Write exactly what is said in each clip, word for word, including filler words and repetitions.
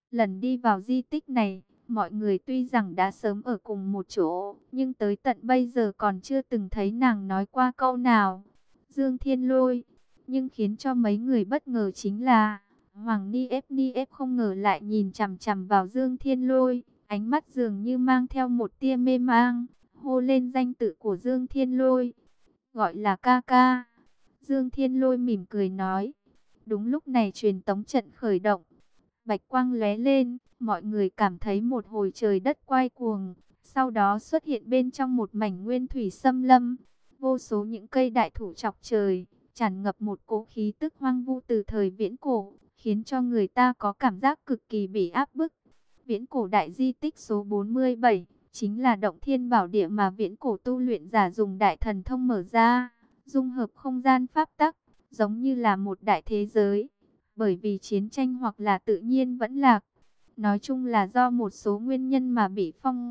Lần đi vào di tích này, mọi người tuy rằng đã sớm ở cùng một chỗ, nhưng tới tận bây giờ còn chưa từng thấy nàng nói qua câu nào. Dương Thiên Lôi, nhưng khiến cho mấy người bất ngờ chính là Hoàng Ni ép Ni ép không ngờ lại nhìn chằm chằm vào Dương Thiên Lôi, ánh mắt dường như mang theo một tia mê mang, hô lên danh tự của Dương Thiên Lôi, gọi là ca ca. Dương Thiên Lôi mỉm cười nói. Đúng lúc này truyền tống trận khởi động, bạch quang lóe lên, mọi người cảm thấy một hồi trời đất quay cuồng. Sau đó xuất hiện bên trong một mảnh nguyên thủy xâm lâm, vô số những cây đại thụ chọc trời, tràn ngập một cỗ khí tức hoang vu từ thời viễn cổ, khiến cho người ta có cảm giác cực kỳ bị áp bức. Viễn cổ đại di tích số bốn mươi bảy chính là động thiên bảo địa mà viễn cổ tu luyện giả dùng đại thần thông mở ra, dung hợp không gian pháp tắc, giống như là một đại thế giới. Bởi vì chiến tranh hoặc là tự nhiên vẫn lạc, nói chung là do một số nguyên nhân mà bị phong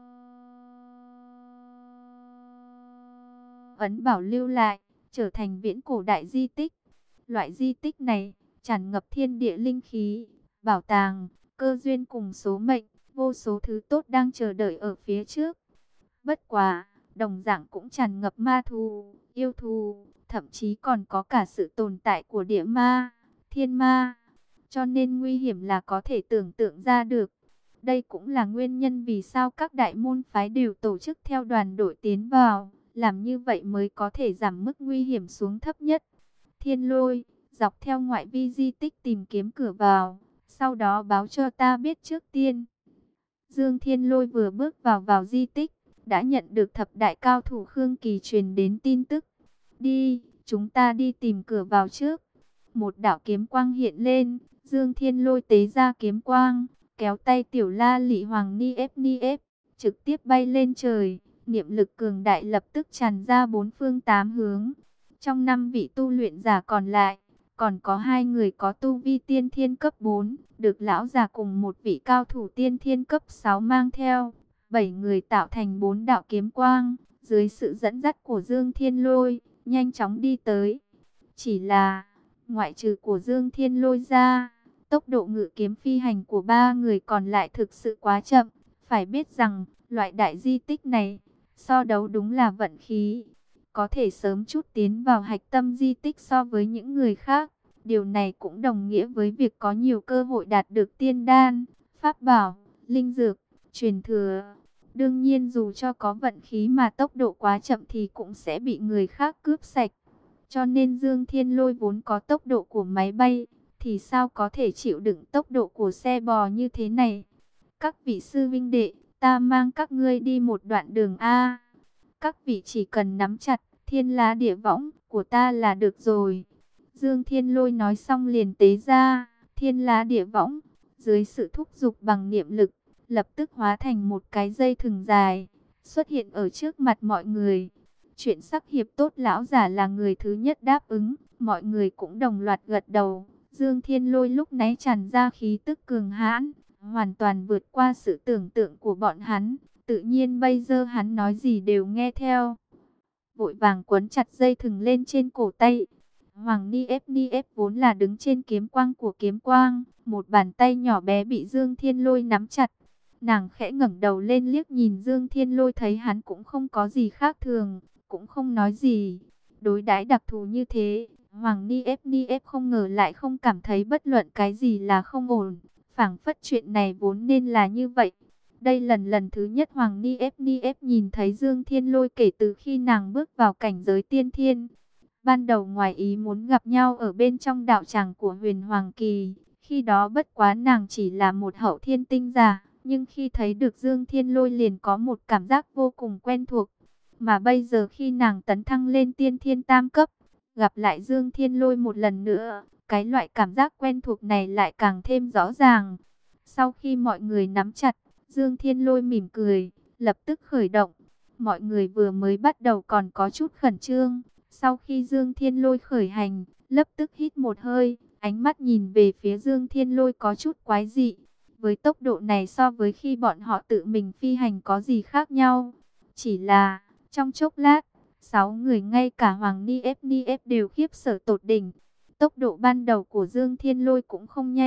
ấn bảo lưu lại, trở thành viễn cổ đại di tích. Loại di tích này tràn ngập thiên địa linh khí, bảo tàng, cơ duyên cùng số mệnh, vô số thứ tốt đang chờ đợi ở phía trước. Bất quá, đồng dạng cũng tràn ngập ma thú, yêu thú, thậm chí còn có cả sự tồn tại của địa ma, thiên ma. Cho nên nguy hiểm là có thể tưởng tượng ra được. Đây cũng là nguyên nhân vì sao các đại môn phái đều tổ chức theo đoàn đội tiến vào, làm như vậy mới có thể giảm mức nguy hiểm xuống thấp nhất. Thiên Lôi, dọc theo ngoại vi di tích tìm kiếm cửa vào, sau đó báo cho ta biết trước tiên. Dương Thiên Lôi vừa bước vào vào di tích, đã nhận được thập đại cao thủ Khương Kỳ truyền đến tin tức. Đi, chúng ta đi tìm cửa vào trước. Một đạo kiếm quang hiện lên, Dương Thiên Lôi tế ra kiếm quang, kéo tay Tiểu La Lị Hoàng Ni ép Ni ép, trực tiếp bay lên trời. Niệm lực cường đại lập tức tràn ra bốn phương tám hướng. Trong năm vị tu luyện giả còn lại, còn có hai người có tu vi tiên thiên cấp bốn, được lão già cùng một vị cao thủ tiên thiên cấp sáu mang theo. Bảy người tạo thành bốn đạo kiếm quang, dưới sự dẫn dắt của Dương Thiên Lôi, nhanh chóng đi tới. Chỉ là, ngoại trừ của Dương Thiên Lôi ra, tốc độ ngự kiếm phi hành của ba người còn lại thực sự quá chậm. Phải biết rằng, loại đại di tích này, so đấu đúng là vận khí. Có thể sớm chút tiến vào hạch tâm di tích so với những người khác. Điều này cũng đồng nghĩa với việc có nhiều cơ hội đạt được tiên đan, pháp bảo, linh dược, truyền thừa. Đương nhiên dù cho có vận khí mà tốc độ quá chậm thì cũng sẽ bị người khác cướp sạch. Cho nên Dương Thiên Lôi vốn có tốc độ của máy bay, thì sao có thể chịu đựng tốc độ của xe bò như thế này. Các vị sư vinh đệ, ta mang các ngươi đi một đoạn đường A. Các vị chỉ cần nắm chặt thiên lá địa võng của ta là được rồi. Dương Thiên Lôi nói xong liền tế ra thiên lá địa võng, dưới sự thúc giục bằng niệm lực, lập tức hóa thành một cái dây thừng dài, xuất hiện ở trước mặt mọi người. Chuyện sắc hiệp tốt lão giả là người thứ nhất đáp ứng, mọi người cũng đồng loạt gật đầu. Dương Thiên Lôi lúc nãy tràn ra khí tức cường hãn, hoàn toàn vượt qua sự tưởng tượng của bọn hắn. Tự nhiên bây giờ hắn nói gì đều nghe theo. Vội vàng quấn chặt dây thừng lên trên cổ tay. Hoàng Ni ép Ni ép vốn là đứng trên kiếm quang của kiếm quang, một bàn tay nhỏ bé bị Dương Thiên Lôi nắm chặt. Nàng khẽ ngẩng đầu lên liếc nhìn Dương Thiên Lôi, thấy hắn cũng không có gì khác thường, cũng không nói gì. Đối đãi đặc thù như thế, Hoàng Ni ép Ni ép không ngờ lại không cảm thấy bất luận cái gì là không ổn. Phảng phất chuyện này vốn nên là như vậy. Đây lần lần thứ nhất Hoàng Ni ép Ni ép nhìn thấy Dương Thiên Lôi kể từ khi nàng bước vào cảnh giới tiên thiên. Ban đầu ngoài ý muốn gặp nhau ở bên trong đạo tràng của Huyền Hoàng Kỳ, khi đó bất quá nàng chỉ là một hậu thiên tinh giả, nhưng khi thấy được Dương Thiên Lôi liền có một cảm giác vô cùng quen thuộc. Mà bây giờ khi nàng tấn thăng lên tiên thiên tam cấp, gặp lại Dương Thiên Lôi một lần nữa, cái loại cảm giác quen thuộc này lại càng thêm rõ ràng. Sau khi mọi người nắm chặt, Dương Thiên Lôi mỉm cười, lập tức khởi động. Mọi người vừa mới bắt đầu còn có chút khẩn trương. Sau khi Dương Thiên Lôi khởi hành, lập tức hít một hơi, ánh mắt nhìn về phía Dương Thiên Lôi có chút quái dị. Với tốc độ này so với khi bọn họ tự mình phi hành có gì khác nhau. Chỉ là, trong chốc lát, sáu người ngay cả Hoàng Ni ép Ni ép đều khiếp sợ tột đỉnh. Tốc độ ban đầu của Dương Thiên Lôi cũng không nhanh,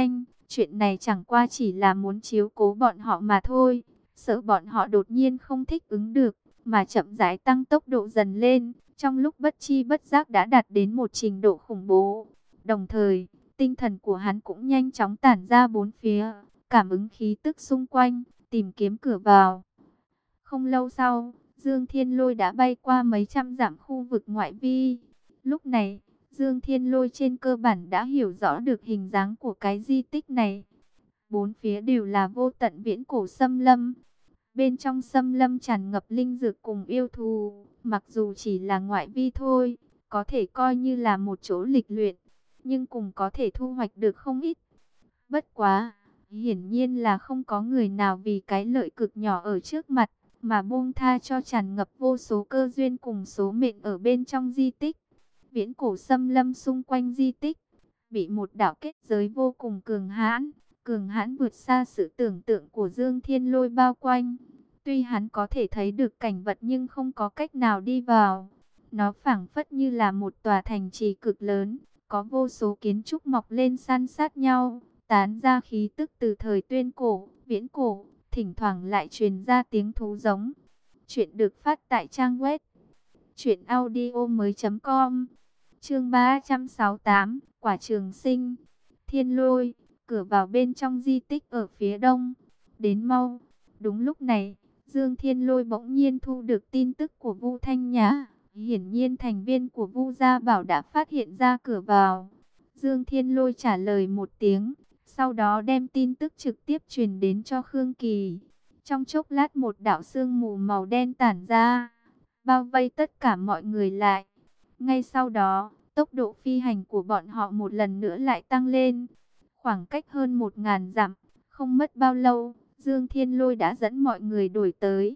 Chuyện này chẳng qua chỉ là muốn chiếu cố bọn họ mà thôi, sợ bọn họ đột nhiên không thích ứng được, mà chậm rãi tăng tốc độ dần lên, trong lúc bất chi bất giác đã đạt đến một trình độ khủng bố. Đồng thời, tinh thần của hắn cũng nhanh chóng tản ra bốn phía, cảm ứng khí tức xung quanh, tìm kiếm cửa vào. Không lâu sau, Dương Thiên Lôi đã bay qua mấy trăm dặm khu vực ngoại vi. Lúc này, Dương Thiên Lôi trên cơ bản đã hiểu rõ được hình dáng của cái di tích này. Bốn phía đều là vô tận viễn cổ xâm lâm. Bên trong xâm lâm tràn ngập linh dược cùng yêu thú, mặc dù chỉ là ngoại vi thôi, có thể coi như là một chỗ lịch luyện, nhưng cũng có thể thu hoạch được không ít. Bất quá, hiển nhiên là không có người nào vì cái lợi cực nhỏ ở trước mặt, mà buông tha cho tràn ngập vô số cơ duyên cùng số mệnh ở bên trong di tích. Viễn cổ xâm lâm xung quanh di tích, bị một đạo kết giới vô cùng cường hãn, cường hãn vượt xa sự tưởng tượng của Dương Thiên Lôi bao quanh. Tuy hắn có thể thấy được cảnh vật nhưng không có cách nào đi vào. Nó phảng phất như là một tòa thành trì cực lớn, có vô số kiến trúc mọc lên san sát nhau, tán ra khí tức từ thời tuyên cổ, viễn cổ, thỉnh thoảng lại truyền ra tiếng thú giống. Chuyện được phát tại trang web truyện audio mới.com. Chương ba trăm sáu mươi tám, Quả Trường Sinh. Thiên Lôi, cửa vào bên trong di tích ở phía đông. Đến mau. Đúng lúc này, Dương Thiên Lôi bỗng nhiên thu được tin tức của Vu Thanh Nhã. Hiển nhiên thành viên của Vu Gia Bảo đã phát hiện ra cửa vào. Dương Thiên Lôi trả lời một tiếng, sau đó đem tin tức trực tiếp truyền đến cho Khương Kỳ. Trong chốc lát một đạo sương mù màu đen tản ra, bao vây tất cả mọi người lại. Ngay sau đó, tốc độ phi hành của bọn họ một lần nữa lại tăng lên. Khoảng cách hơn một ngàn dặm, không mất bao lâu, Dương Thiên Lôi đã dẫn mọi người đuổi tới.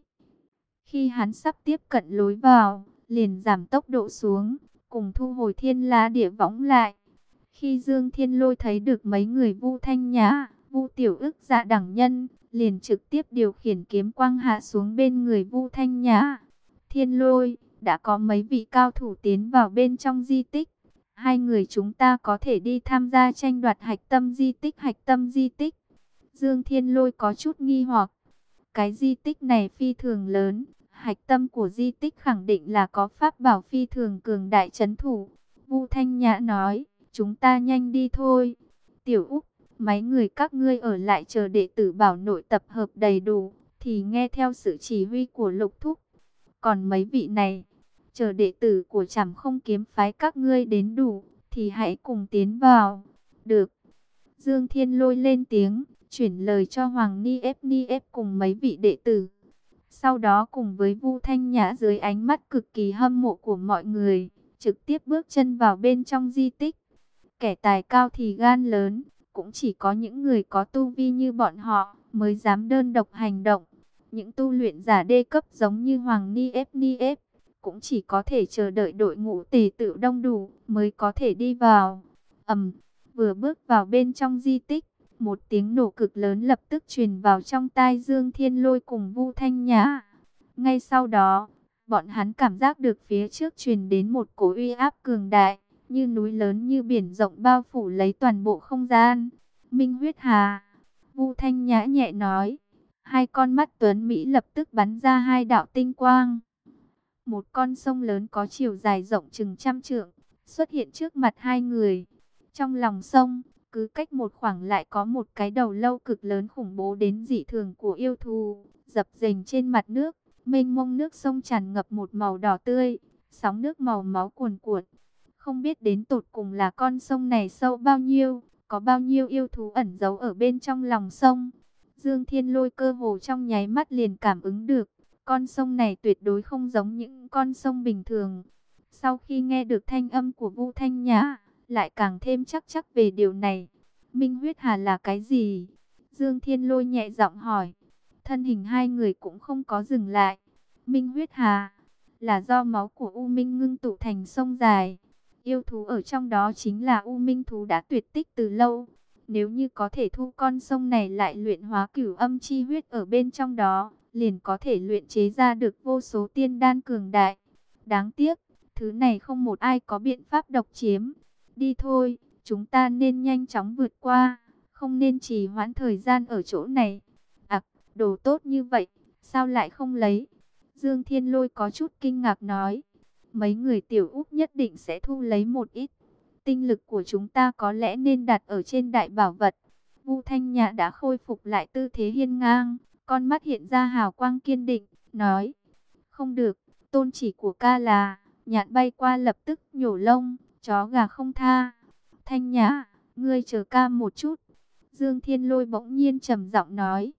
Khi hắn sắp tiếp cận lối vào, liền giảm tốc độ xuống, cùng thu hồi Thiên La Địa Võng lại. Khi Dương Thiên Lôi thấy được mấy người Vu Thanh Nhã, Vu Tiểu Ức Dạ đẳng nhân, liền trực tiếp điều khiển kiếm quang hạ xuống bên người Vu Thanh Nhã. Thiên Lôi, đã có mấy vị cao thủ tiến vào bên trong di tích. Hai người chúng ta có thể đi tham gia tranh đoạt hạch tâm di tích. Hạch tâm di tích. Dương Thiên Lôi có chút nghi hoặc. Cái di tích này phi thường lớn. Hạch tâm của di tích khẳng định là có pháp bảo phi thường cường đại trấn thủ. Vu Thanh Nhã nói, chúng ta nhanh đi thôi. Tiểu Úc, mấy người các ngươi ở lại chờ đệ tử Bảo Nội tập hợp đầy đủ, thì nghe theo sự chỉ huy của Lục Thúc. Còn mấy vị này, chờ đệ tử của Trảm Không Kiếm phái các ngươi đến đủ, thì hãy cùng tiến vào. Được. Dương Thiên Lôi lên tiếng, chuyển lời cho Hoàng Ni Ép Ni Ép cùng mấy vị đệ tử. Sau đó cùng với Vu Thanh Nhã dưới ánh mắt cực kỳ hâm mộ của mọi người, trực tiếp bước chân vào bên trong di tích. Kẻ tài cao thì gan lớn, cũng chỉ có những người có tu vi như bọn họ mới dám đơn độc hành động. Những tu luyện giả đê cấp giống như Hoàng Ni Ép Ni Ép cũng chỉ có thể chờ đợi đội ngũ tề tự đông đủ mới có thể đi vào. Ầm, vừa bước vào bên trong di tích, một tiếng nổ cực lớn lập tức truyền vào trong tai Dương Thiên Lôi cùng Vu Thanh Nhã. Ngay sau đó, bọn hắn cảm giác được phía trước truyền đến một cỗ uy áp cường đại, như núi lớn như biển rộng bao phủ lấy toàn bộ không gian. Minh Huyết Hà, Vu Thanh Nhã nhẹ nói. Hai con mắt tuấn Mỹ lập tức bắn ra hai đạo tinh quang. Một con sông lớn có chiều dài rộng chừng trăm trượng, xuất hiện trước mặt hai người. Trong lòng sông, cứ cách một khoảng lại có một cái đầu lâu cực lớn khủng bố đến dị thường của yêu thú, dập dềnh trên mặt nước. Mênh mông nước sông tràn ngập một màu đỏ tươi, sóng nước màu máu cuồn cuộn. Không biết đến tột cùng là con sông này sâu bao nhiêu, có bao nhiêu yêu thú ẩn giấu ở bên trong lòng sông. Dương Thiên Lôi cơ hồ trong nháy mắt liền cảm ứng được, con sông này tuyệt đối không giống những con sông bình thường. Sau khi nghe được thanh âm của Vu Thanh Nhã, lại càng thêm chắc chắc về điều này. Minh Huyết Hà là cái gì? Dương Thiên Lôi nhẹ giọng hỏi. Thân hình hai người cũng không có dừng lại. Minh Huyết Hà là do máu của U Minh ngưng tụ thành sông dài. Yêu thú ở trong đó chính là U Minh thú đã tuyệt tích từ lâu. Nếu như có thể thu con sông này lại luyện hóa cửu âm chi huyết ở bên trong đó, liền có thể luyện chế ra được vô số tiên đan cường đại. Đáng tiếc, thứ này không một ai có biện pháp độc chiếm. Đi thôi, chúng ta nên nhanh chóng vượt qua, không nên trì hoãn thời gian ở chỗ này. À, đồ tốt như vậy, sao lại không lấy? Dương Thiên Lôi có chút kinh ngạc nói. Mấy người tiểu Úc nhất định sẽ thu lấy một ít. Tinh lực của chúng ta có lẽ nên đặt ở trên đại bảo vật. Vu Thanh Nhã đã khôi phục lại tư thế hiên ngang, con mắt hiện ra hào quang kiên định, nói. Không được, tôn chỉ của ca là, nhạn bay qua lập tức nhổ lông, chó gà không tha. Thanh Nhã, ngươi chờ ca một chút. Dương Thiên Lôi bỗng nhiên trầm giọng nói.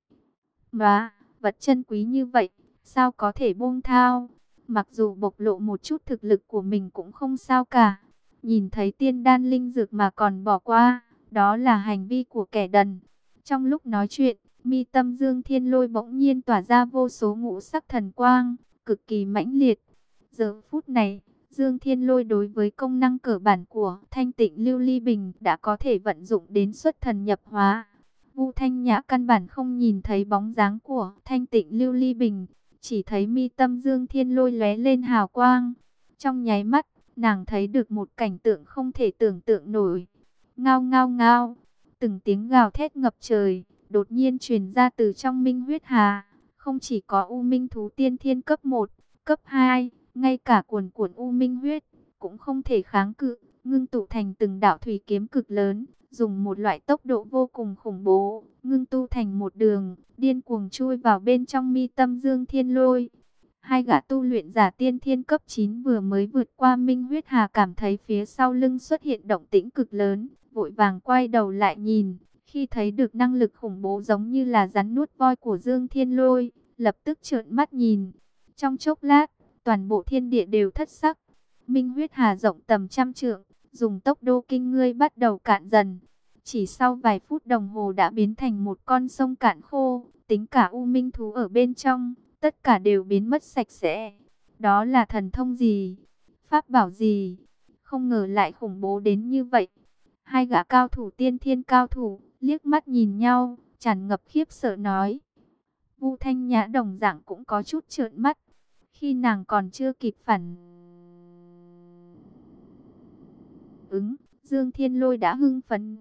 Mà, vật chân quý như vậy, sao có thể buông thao? Mặc dù bộc lộ một chút thực lực của mình cũng không sao cả. Nhìn thấy tiên đan linh dược mà còn bỏ qua, đó là hành vi của kẻ đần. Trong lúc nói chuyện, mi tâm Dương Thiên Lôi bỗng nhiên tỏa ra vô số ngũ sắc thần quang, cực kỳ mãnh liệt. Giờ phút này, Dương Thiên Lôi đối với công năng cơ bản của Thanh Tịnh Lưu Ly Bình đã có thể vận dụng đến xuất thần nhập hóa. Vu Thanh Nhã căn bản không nhìn thấy bóng dáng của Thanh Tịnh Lưu Ly Bình, chỉ thấy mi tâm Dương Thiên Lôi lóe lên hào quang. Trong nháy mắt, nàng thấy được một cảnh tượng không thể tưởng tượng nổi. Ngao ngao ngao, từng tiếng gào thét ngập trời, đột nhiên truyền ra từ trong Minh Huyết Hà. Không chỉ có U Minh thú tiên thiên cấp một, cấp hai, ngay cả cuồn cuộn U Minh huyết cũng không thể kháng cự, ngưng tụ thành từng đạo thủy kiếm cực lớn, dùng một loại tốc độ vô cùng khủng bố, ngưng tu thành một đường, điên cuồng chui vào bên trong mi tâm Dương Thiên Lôi. Hai gã tu luyện giả tiên thiên cấp chín vừa mới vượt qua Minh Huyết Hà cảm thấy phía sau lưng xuất hiện động tĩnh cực lớn, vội vàng quay đầu lại nhìn, khi thấy được năng lực khủng bố giống như là rắn nuốt voi của Dương Thiên Lôi, lập tức trợn mắt nhìn. Trong chốc lát, toàn bộ thiên địa đều thất sắc. Minh Huyết Hà rộng tầm trăm trượng, dùng tốc độ kinh người bắt đầu cạn dần. Chỉ sau vài phút đồng hồ đã biến thành một con sông cạn khô, tính cả U Minh thú ở bên trong, tất cả đều biến mất sạch sẽ. Đó là thần thông gì? Pháp bảo gì? Không ngờ lại khủng bố đến như vậy. Hai gã cao thủ tiên thiên cao thủ, liếc mắt nhìn nhau, tràn ngập khiếp sợ nói. Vu Thanh Nhã đồng dạng cũng có chút trợn mắt. Khi nàng còn chưa kịp phản ứng, Dương Thiên Lôi đã hưng phấn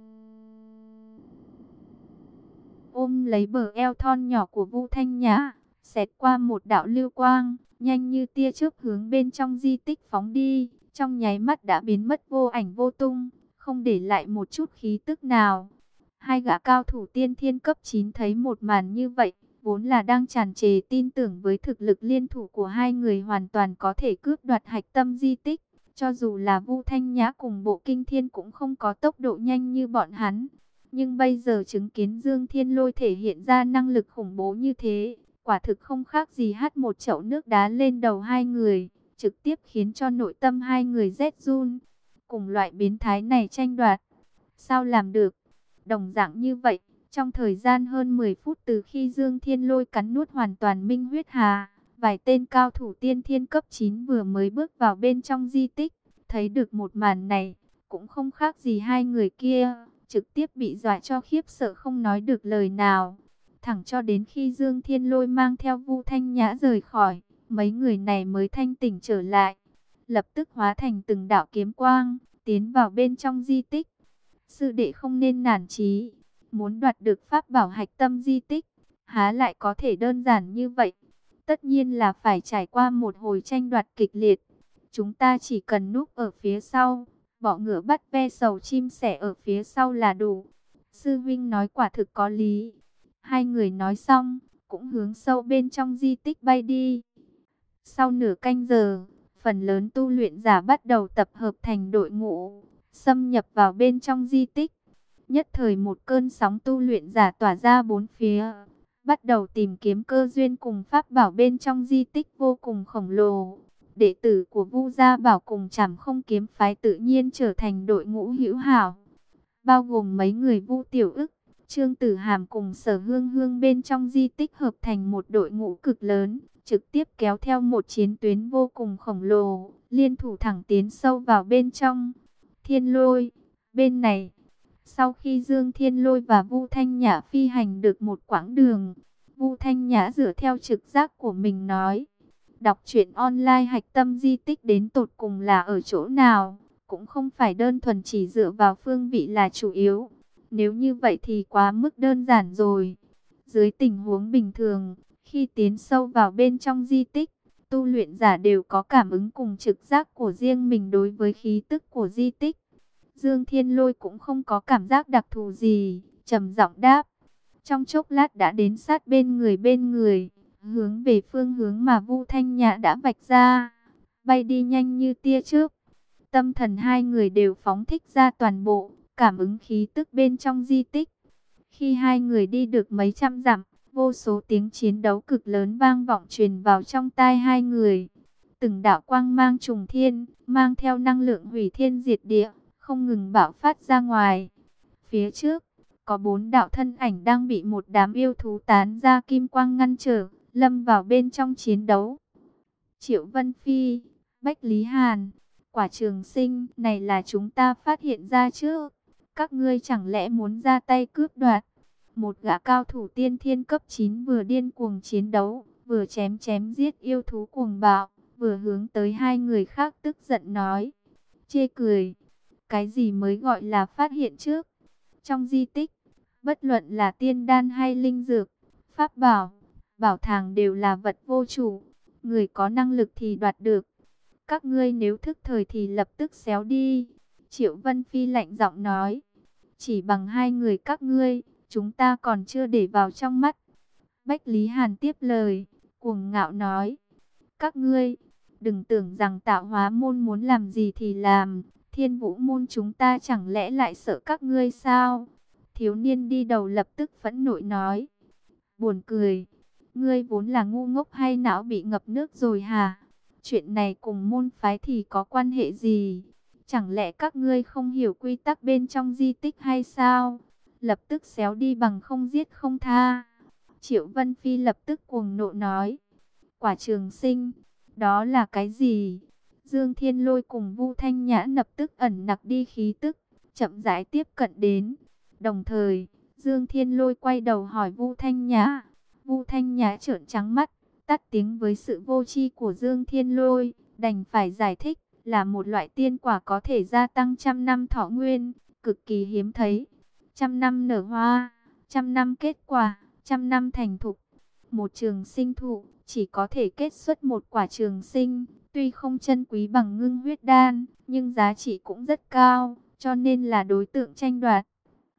ôm lấy bờ eo thon nhỏ của Vu Thanh Nhã, xẹt qua một đạo lưu quang, nhanh như tia chớp hướng bên trong di tích phóng đi, trong nháy mắt đã biến mất vô ảnh vô tung, không để lại một chút khí tức nào. Hai gã cao thủ tiên thiên cấp chín thấy một màn như vậy, vốn là đang tràn trề tin tưởng với thực lực liên thủ của hai người hoàn toàn có thể cướp đoạt hạch tâm di tích. Cho dù là Vu Thanh Nhã cùng Bộ Kinh Thiên cũng không có tốc độ nhanh như bọn hắn. Nhưng bây giờ chứng kiến Dương Thiên Lôi thể hiện ra năng lực khủng bố như thế, quả thực không khác gì hắt một chậu nước đá lên đầu hai người, trực tiếp khiến cho nội tâm hai người rét run. Cùng loại biến thái này tranh đoạt, sao làm được? Đồng dạng như vậy, trong thời gian hơn mười phút từ khi Dương Thiên Lôi cắn nuốt hoàn toàn Minh Huyết Hà, vài tên cao thủ tiên thiên cấp chín vừa mới bước vào bên trong di tích, thấy được một màn này, cũng không khác gì hai người kia, trực tiếp bị dọa cho khiếp sợ không nói được lời nào. Thẳng cho đến khi Dương Thiên Lôi mang theo Vu Thanh Nhã rời khỏi, mấy người này mới thanh tỉnh trở lại, lập tức hóa thành từng đạo kiếm quang, tiến vào bên trong di tích. Sư đệ không nên nản chí, muốn đoạt được pháp bảo hạch tâm di tích, há lại có thể đơn giản như vậy. Tất nhiên là phải trải qua một hồi tranh đoạt kịch liệt. Chúng ta chỉ cần núp ở phía sau, bỏ ngựa bắt ve sầu chim sẻ ở phía sau là đủ. Sư huynh nói quả thực có lý. Hai người nói xong, cũng hướng sâu bên trong di tích bay đi. Sau nửa canh giờ, phần lớn tu luyện giả bắt đầu tập hợp thành đội ngũ, xâm nhập vào bên trong di tích. Nhất thời một cơn sóng tu luyện giả tỏa ra bốn phía, bắt đầu tìm kiếm cơ duyên cùng pháp bảo bên trong di tích vô cùng khổng lồ. Đệ tử của Vu Gia Bảo cùng Trảm Không Kiếm phái tự nhiên trở thành đội ngũ hữu hảo, bao gồm mấy người Vu Tiểu Ức, Trương Tử Hàm cùng Sở Hương Hương bên trong di tích hợp thành một đội ngũ cực lớn, trực tiếp kéo theo một chiến tuyến vô cùng khổng lồ, liên thủ thẳng tiến sâu vào bên trong. Thiên Lôi, bên này. Sau khi Dương Thiên Lôi và Vu Thanh Nhã phi hành được một quãng đường, Vu Thanh Nhã dựa theo trực giác của mình nói, đọc truyện online hạch tâm di tích đến tột cùng là ở chỗ nào, cũng không phải đơn thuần chỉ dựa vào phương vị là chủ yếu. Nếu như vậy thì quá mức đơn giản rồi. Dưới tình huống bình thường, khi tiến sâu vào bên trong di tích, tu luyện giả đều có cảm ứng cùng trực giác của riêng mình đối với khí tức của di tích. Dương Thiên Lôi cũng không có cảm giác đặc thù gì, trầm giọng đáp. Trong chốc lát đã đến sát bên người bên người, hướng về phương hướng mà Vu Thanh Nhã đã vạch ra, bay đi nhanh như tia chớp. Tâm thần hai người đều phóng thích ra toàn bộ, cảm ứng khí tức bên trong di tích. Khi hai người đi được mấy trăm dặm, vô số tiếng chiến đấu cực lớn vang vọng truyền vào trong tai hai người. Từng đạo quang mang trùng thiên, mang theo năng lượng hủy thiên diệt địa, không ngừng bạo phát ra ngoài. Phía trước, có bốn đạo thân ảnh đang bị một đám yêu thú tán ra kim quang ngăn trở, lâm vào bên trong chiến đấu. Triệu Vân Phi, Bách Lý Hàn, Quả Trường Sinh, này là chúng ta phát hiện ra chứ? Các ngươi chẳng lẽ muốn ra tay cướp đoạt? Một gã cao thủ tiên thiên cấp chín vừa điên cuồng chiến đấu, vừa chém chém giết yêu thú cuồng bạo, vừa hướng tới hai người khác tức giận nói. Chê cười, cái gì mới gọi là phát hiện trước? Trong di tích, bất luận là tiên đan hay linh dược, pháp bảo, bảo thàng đều là vật vô chủ. Người có năng lực thì đoạt được. Các ngươi nếu thức thời thì lập tức xéo đi. Triệu Vân Phi lạnh giọng nói. Chỉ bằng hai người các ngươi, chúng ta còn chưa để vào trong mắt. Bách Lý Hàn tiếp lời, cuồng ngạo nói. Các ngươi, đừng tưởng rằng Tạo Hóa môn muốn làm gì thì làm. Thiên Vũ môn chúng ta chẳng lẽ lại sợ các ngươi sao? Thiếu niên đi đầu lập tức phẫn nộ nói. Buồn cười, ngươi vốn là ngu ngốc hay não bị ngập nước rồi hả? Chuyện này cùng môn phái thì có quan hệ gì? Chẳng lẽ các ngươi không hiểu quy tắc bên trong di tích hay sao? Lập tức xéo đi bằng không giết không tha. Triệu Vân Phi lập tức cuồng nộ nói. Quả Trường Sinh, đó là cái gì? Dương Thiên Lôi cùng Vu Thanh Nhã lập tức ẩn nặc đi khí tức, chậm rãi tiếp cận đến. Đồng thời, Dương Thiên Lôi quay đầu hỏi Vu Thanh Nhã. Vu Thanh Nhã trợn trắng mắt, tắt tiếng với sự vô tri của Dương Thiên Lôi, đành phải giải thích là một loại tiên quả có thể gia tăng trăm năm thọ nguyên, cực kỳ hiếm thấy. Trăm năm nở hoa, trăm năm kết quả, trăm năm thành thục. Một trường sinh thụ chỉ có thể kết xuất một quả trường sinh, tuy không chân quý bằng ngưng huyết đan, nhưng giá trị cũng rất cao, cho nên là đối tượng tranh đoạt.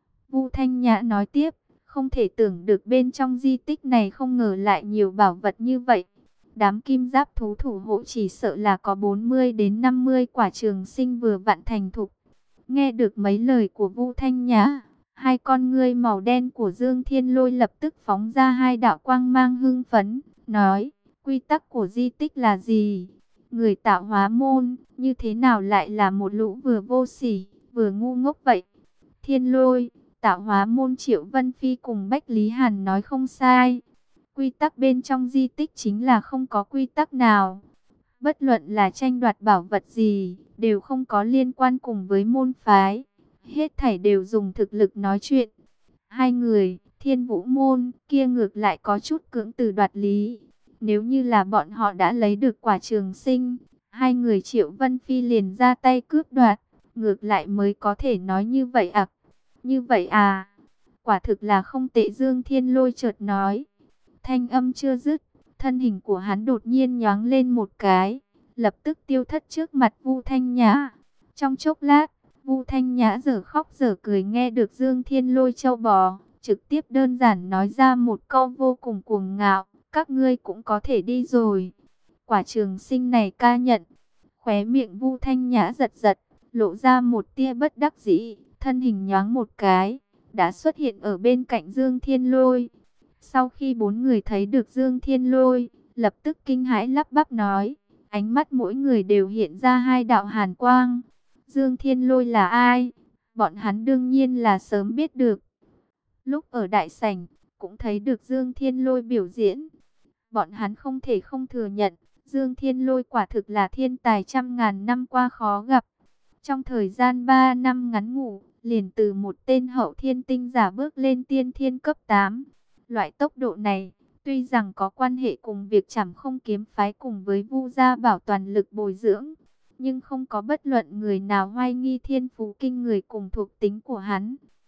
Vu Thanh Nhã nói tiếp, không thể tưởng được bên trong di tích này không ngờ lại nhiều bảo vật như vậy. Đám kim giáp thú thủ hộ chỉ sợ là có bốn mươi đến năm mươi quả trường sinh vừa vặn thành thục. Nghe được mấy lời của Vu Thanh Nhã, hai con ngươi màu đen của Dương Thiên Lôi lập tức phóng ra hai đạo quang mang hưng phấn, nói, quy tắc của di tích là gì? Người Tạo Hóa môn, như thế nào lại là một lũ vừa vô sỉ, vừa ngu ngốc vậy? Thiên Lôi, Tạo Hóa môn Triệu Vân Phi cùng Bách Lý Hàn nói không sai. Quy tắc bên trong di tích chính là không có quy tắc nào. Bất luận là tranh đoạt bảo vật gì, đều không có liên quan cùng với môn phái. Hết thảy đều dùng thực lực nói chuyện. Hai người, Thiên Vũ môn, kia ngược lại có chút cưỡng từ đoạt lý. Nếu như là bọn họ đã lấy được quả trường sinh, hai người Triệu Vân Phi liền ra tay cướp đoạt, ngược lại mới có thể nói như vậy ạ. Như vậy à? Quả thực là không tệ. Dương Thiên Lôi chợt nói. Thanh âm chưa dứt, thân hình của hắn đột nhiên nhoáng lên một cái, lập tức tiêu thất trước mặt Vu Thanh Nhã. Trong chốc lát, Vu Thanh Nhã dở khóc dở cười nghe được Dương Thiên Lôi trâu bò, trực tiếp đơn giản nói ra một câu vô cùng cuồng ngạo, các ngươi cũng có thể đi rồi. Quả trường sinh này ca nhận. Khóe miệng Vu Thanh Nhã giật giật, lộ ra một tia bất đắc dĩ, thân hình nhoáng một cái, đã xuất hiện ở bên cạnh Dương Thiên Lôi. Sau khi bốn người thấy được Dương Thiên Lôi, lập tức kinh hãi lắp bắp nói, ánh mắt mỗi người đều hiện ra hai đạo hàn quang. Dương Thiên Lôi là ai? Bọn hắn đương nhiên là sớm biết được. Lúc ở đại sảnh, cũng thấy được Dương Thiên Lôi biểu diễn. Bọn hắn không thể không thừa nhận, Dương Thiên Lôi quả thực là thiên tài trăm ngàn năm qua khó gặp. Trong thời gian ba năm ngắn ngủi, liền từ một tên hậu thiên tinh giả bước lên tiên thiên cấp tám. Loại tốc độ này, tuy rằng có quan hệ cùng việc Trảm Không kiếm phái cùng với Vu gia bảo toàn lực bồi dưỡng, nhưng không có bất luận người nào hoài nghi thiên phú kinh người cùng thuộc tính của hắn.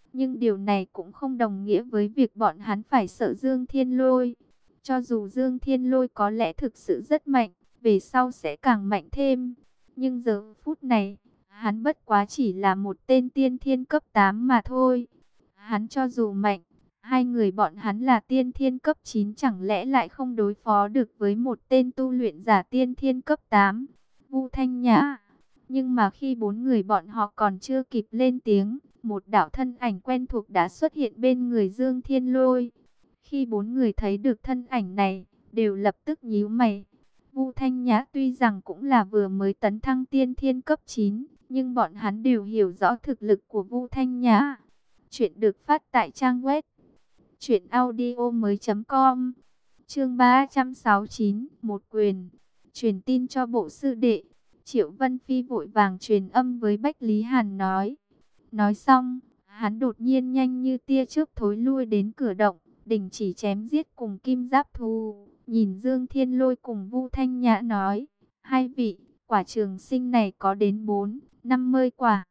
Nhưng điều này cũng không đồng nghĩa với việc bọn hắn phải sợ Dương Thiên Lôi. Cho dù Dương Thiên Lôi có lẽ thực sự rất mạnh, về sau sẽ càng mạnh thêm. Nhưng giờ phút này, hắn bất quá chỉ là một tên tiên thiên cấp tám mà thôi. Hắn cho dù mạnh, hai người bọn hắn là tiên thiên cấp chín, chẳng lẽ lại không đối phó được với một tên tu luyện giả tiên thiên cấp tám. Vu Thanh Nhã. Nhưng mà khi bốn người bọn họ còn chưa kịp lên tiếng, một đạo thân ảnh quen thuộc đã xuất hiện bên người Dương Thiên Lôi. Khi bốn người thấy được thân ảnh này, đều lập tức nhíu mày. Vu Thanh Nhã tuy rằng cũng là vừa mới tấn thăng tiên thiên cấp chín, nhưng bọn hắn đều hiểu rõ thực lực của Vu Thanh Nhã. Chuyện được phát tại trang web truyện audio mới chấm com. Chương ba trăm sáu mươi chín, một quyền. Truyền tin cho bộ sư đệ. Triệu Vân Phi vội vàng truyền âm với Bách Lý Hàn nói. Nói xong, hắn đột nhiên nhanh như tia chớp thối lui đến cửa động, đình chỉ chém giết cùng Kim Giáp Thú. Nhìn Dương Thiên Lôi cùng Vu Thanh Nhã nói, hai vị, quả trường sinh này có đến bốn, năm mươi quả.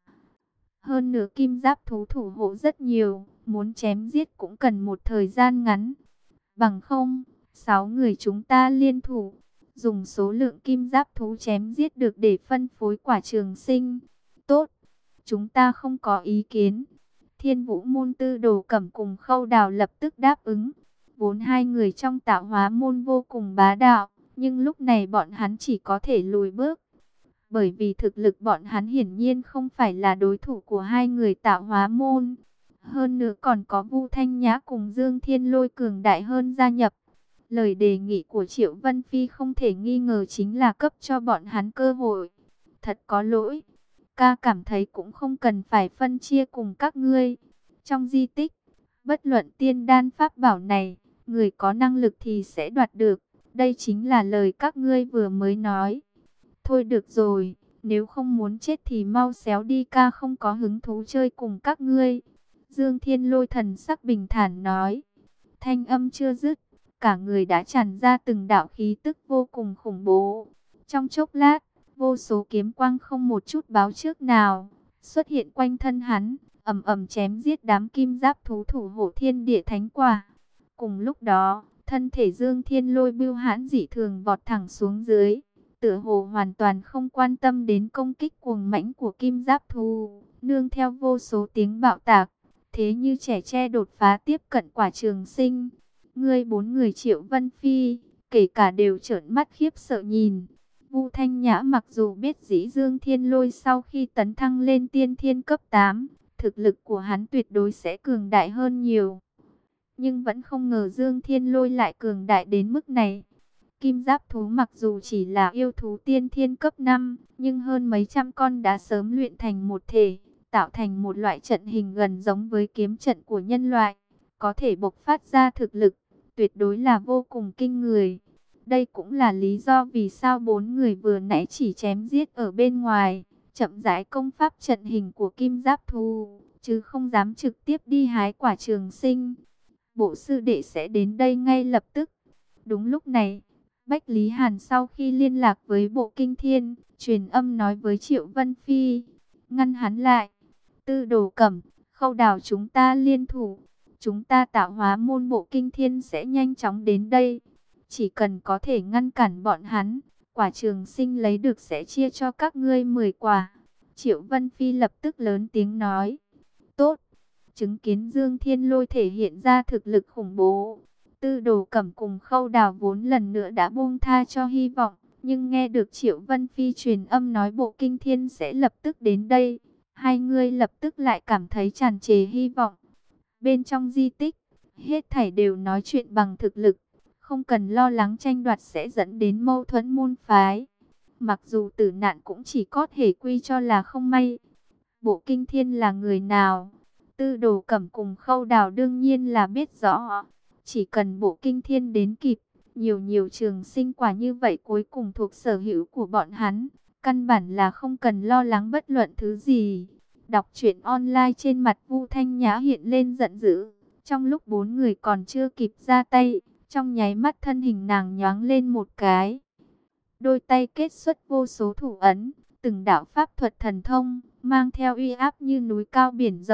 Hơn nữa Kim Giáp Thú thủ hộ rất nhiều, muốn chém giết cũng cần một thời gian ngắn. Bằng không, sáu người chúng ta liên thủ, dùng số lượng Kim Giáp Thú chém giết được để phân phối quả trường sinh. Tốt, chúng ta không có ý kiến. Thiên Vũ môn Tư Đồ Cẩm cùng Khâu Đào lập tức đáp ứng. Vốn hai người trong Tạo Hóa môn vô cùng bá đạo, nhưng lúc này bọn hắn chỉ có thể lùi bước. Bởi vì thực lực bọn hắn hiển nhiên không phải là đối thủ của hai người Tạo Hóa môn. Hơn nữa còn có Vu Thanh Nhã cùng Dương Thiên Lôi cường đại hơn gia nhập. Lời đề nghị của Triệu Vân Phi không thể nghi ngờ chính là cấp cho bọn hắn cơ hội. Thật có lỗi, ca cảm thấy cũng không cần phải phân chia cùng các ngươi. Trong di tích, bất luận tiên đan pháp bảo này, người có năng lực thì sẽ đoạt được. Đây chính là lời các ngươi vừa mới nói. Thôi được rồi, nếu không muốn chết thì mau xéo đi, ca không có hứng thú chơi cùng các ngươi. Dương Thiên Lôi thần sắc bình thản nói. Thanh âm chưa dứt, cả người đã tràn ra từng đạo khí tức vô cùng khủng bố. Trong chốc lát, vô số kiếm quang không một chút báo trước nào xuất hiện quanh thân hắn, ầm ầm chém giết đám Kim Giáp Thú thủ hộ thiên địa thánh quả. Cùng lúc đó, thân thể Dương Thiên Lôi bưu hãn dị thường vọt thẳng xuống dưới, tựa hồ hoàn toàn không quan tâm đến công kích cuồng mãnh của Kim Giáp Thú, nương theo vô số tiếng bạo tạc, thế như trẻ tre đột phá tiếp cận quả trường sinh. Ngươi bốn người Triệu Vân Phi, kể cả đều trợn mắt khiếp sợ nhìn. Vu Thanh Nhã mặc dù biết dĩ Dương Thiên Lôi sau khi tấn thăng lên tiên thiên cấp tám, thực lực của hắn tuyệt đối sẽ cường đại hơn nhiều. Nhưng vẫn không ngờ Dương Thiên Lôi lại cường đại đến mức này. Kim Giáp Thú mặc dù chỉ là yêu thú tiên thiên cấp năm, nhưng hơn mấy trăm con đã sớm luyện thành một thể, tạo thành một loại trận hình gần giống với kiếm trận của nhân loại. Có thể bộc phát ra thực lực, tuyệt đối là vô cùng kinh người. Đây cũng là lý do vì sao bốn người vừa nãy chỉ chém giết ở bên ngoài, chậm rãi công pháp trận hình của Kim Giáp Thú, chứ không dám trực tiếp đi hái quả trường sinh. Bộ sư đệ sẽ đến đây ngay lập tức. Đúng lúc này, Bách Lý Hàn sau khi liên lạc với Bộ Kinh Thiên, truyền âm nói với Triệu Vân Phi, ngăn hắn lại. Tư Đồ Cẩm, Khâu Đào chúng ta liên thủ, chúng ta Tạo Hóa môn Bộ Kinh Thiên sẽ nhanh chóng đến đây. Chỉ cần có thể ngăn cản bọn hắn, quả trường sinh lấy được sẽ chia cho các ngươi mười quả. Triệu Vân Phi lập tức lớn tiếng nói. Tốt. Chứng kiến Dương Thiên Lôi thể hiện ra thực lực khủng bố, Tư Đồ Cẩm cùng Khâu Đào vốn lần nữa đã buông tha cho hy vọng. Nhưng nghe được Triệu Vân Phi truyền âm nói Bộ Kinh Thiên sẽ lập tức đến đây, hai người lập tức lại cảm thấy tràn trề hy vọng. Bên trong di tích, hết thảy đều nói chuyện bằng thực lực. Không cần lo lắng tranh đoạt sẽ dẫn đến mâu thuẫn môn phái. Mặc dù tử nạn cũng chỉ có thể quy cho là không may. Bộ Kinh Thiên là người nào? Tư Đồ Cẩm cùng Khâu Đào đương nhiên là biết rõ. Chỉ cần Bộ Kinh Thiên đến kịp, nhiều nhiều trường sinh quả như vậy cuối cùng thuộc sở hữu của bọn hắn. Căn bản là không cần lo lắng bất luận thứ gì. Đọc truyện online trên mặt Vu Thanh Nhã hiện lên giận dữ. Trong lúc bốn người còn chưa kịp ra tay, trong nháy mắt thân hình nàng nhoáng lên một cái. Đôi tay kết xuất vô số thủ ấn, từng đạo pháp thuật thần thông, mang theo uy áp như núi cao biển rộng,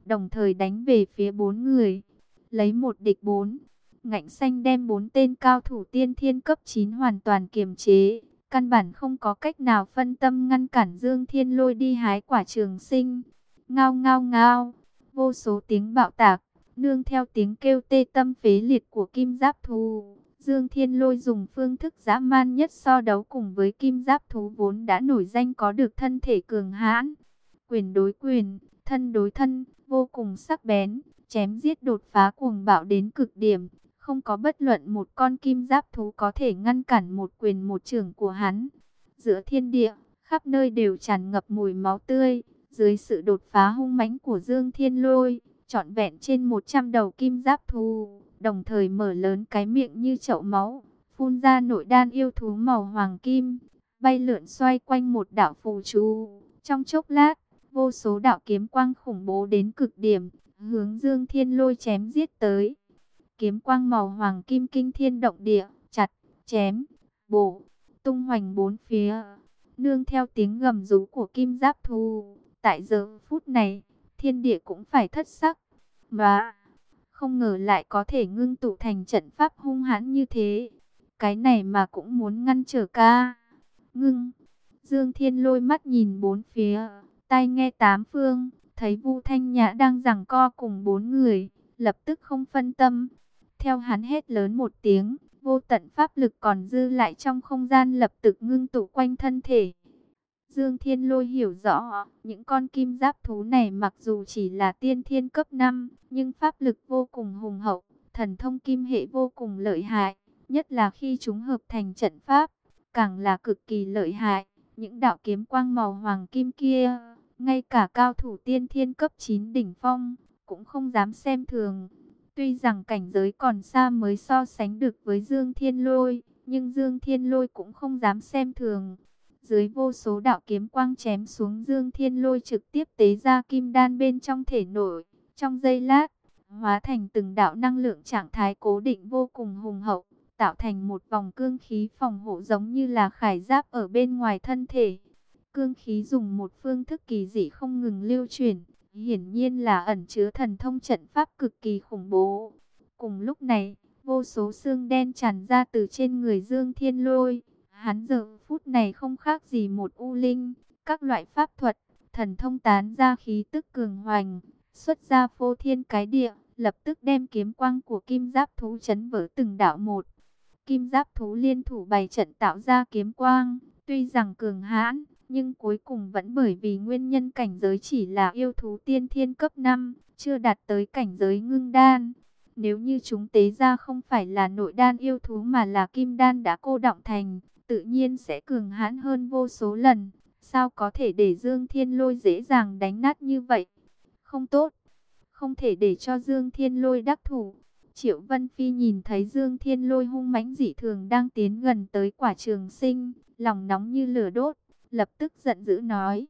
đồng thời đánh về phía bốn người. Lấy một địch bốn, Ngạnh Xanh đem bốn tên cao thủ tiên thiên cấp chín hoàn toàn kiềm chế. Căn bản không có cách nào phân tâm ngăn cản Dương Thiên Lôi đi hái quả trường sinh. Ngao ngao ngao, vô số tiếng bạo tạc, nương theo tiếng kêu tê tâm phế liệt của kim giáp thú. Dương Thiên Lôi dùng phương thức dã man nhất so đấu cùng với kim giáp thú vốn đã nổi danh có được thân thể cường hãn. Quyền đối quyền, thân đối thân, vô cùng sắc bén, chém giết đột phá cuồng bạo đến cực điểm. Không có bất luận một con kim giáp thú có thể ngăn cản một quyền một chưởng của hắn. Giữa thiên địa, khắp nơi đều tràn ngập mùi máu tươi. Dưới sự đột phá hung mãnh của Dương Thiên Lôi, trọn vẹn trên một trăm đầu kim giáp thú, đồng thời mở lớn cái miệng như chậu máu, phun ra nội đan yêu thú màu hoàng kim, bay lượn xoay quanh một đạo phù chú. Trong chốc lát, vô số đạo kiếm quang khủng bố đến cực điểm, hướng Dương Thiên Lôi chém giết tới. Kiếm quang màu hoàng kim kinh thiên động địa, chặt, chém, bổ, tung hoành bốn phía, nương theo tiếng gầm rú của kim giáp thú. Tại giờ phút này, thiên địa cũng phải thất sắc. Mà, không ngờ lại có thể ngưng tụ thành trận pháp hung hãn như thế. Cái này mà cũng muốn ngăn trở ca. Ngưng, Dương Thiên Lôi mắt nhìn bốn phía, tai nghe tám phương, thấy Vu Thanh Nhã đang giằng co cùng bốn người, lập tức không phân tâm. Theo hắn hét lớn một tiếng, vô tận pháp lực còn dư lại trong không gian lập tức ngưng tụ quanh thân thể. Dương Thiên Lôi hiểu rõ, những con kim giáp thú này mặc dù chỉ là tiên thiên cấp năm, nhưng pháp lực vô cùng hùng hậu, thần thông kim hệ vô cùng lợi hại, nhất là khi chúng hợp thành trận pháp, càng là cực kỳ lợi hại. Những đạo kiếm quang màu hoàng kim kia, ngay cả cao thủ tiên thiên cấp chín đỉnh phong, cũng không dám xem thường. Tuy rằng cảnh giới còn xa mới so sánh được với Dương Thiên Lôi, nhưng Dương Thiên Lôi cũng không dám xem thường. Dưới vô số đạo kiếm quang chém xuống, Dương Thiên Lôi trực tiếp tế ra kim đan bên trong thể nội. Trong giây lát, hóa thành từng đạo năng lượng trạng thái cố định vô cùng hùng hậu, tạo thành một vòng cương khí phòng hộ giống như là khải giáp ở bên ngoài thân thể. Cương khí dùng một phương thức kỳ dị không ngừng lưu chuyển, hiển nhiên là ẩn chứa thần thông trận pháp cực kỳ khủng bố. Cùng lúc này, vô số xương đen tràn ra từ trên người Dương Thiên Lôi. Hắn giờ phút này không khác gì một u linh, các loại pháp thuật, thần thông tán ra khí tức cường hoành, xuất ra phô thiên cái địa, lập tức đem kiếm quang của kim giáp thú chấn vỡ từng đạo một. Kim giáp thú liên thủ bày trận tạo ra kiếm quang, tuy rằng cường hãn, nhưng cuối cùng vẫn bởi vì nguyên nhân cảnh giới chỉ là yêu thú tiên thiên cấp năm, chưa đạt tới cảnh giới ngưng đan. Nếu như chúng tế ra không phải là nội đan yêu thú mà là kim đan đã cô đọng thành, tự nhiên sẽ cường hãn hơn vô số lần. Sao có thể để Dương Thiên Lôi dễ dàng đánh nát như vậy? Không tốt, không thể để cho Dương Thiên Lôi đắc thủ. Triệu Vân Phi nhìn thấy Dương Thiên Lôi hung mãnh dị thường đang tiến gần tới quả trường sinh, lòng nóng như lửa đốt, lập tức giận dữ nói: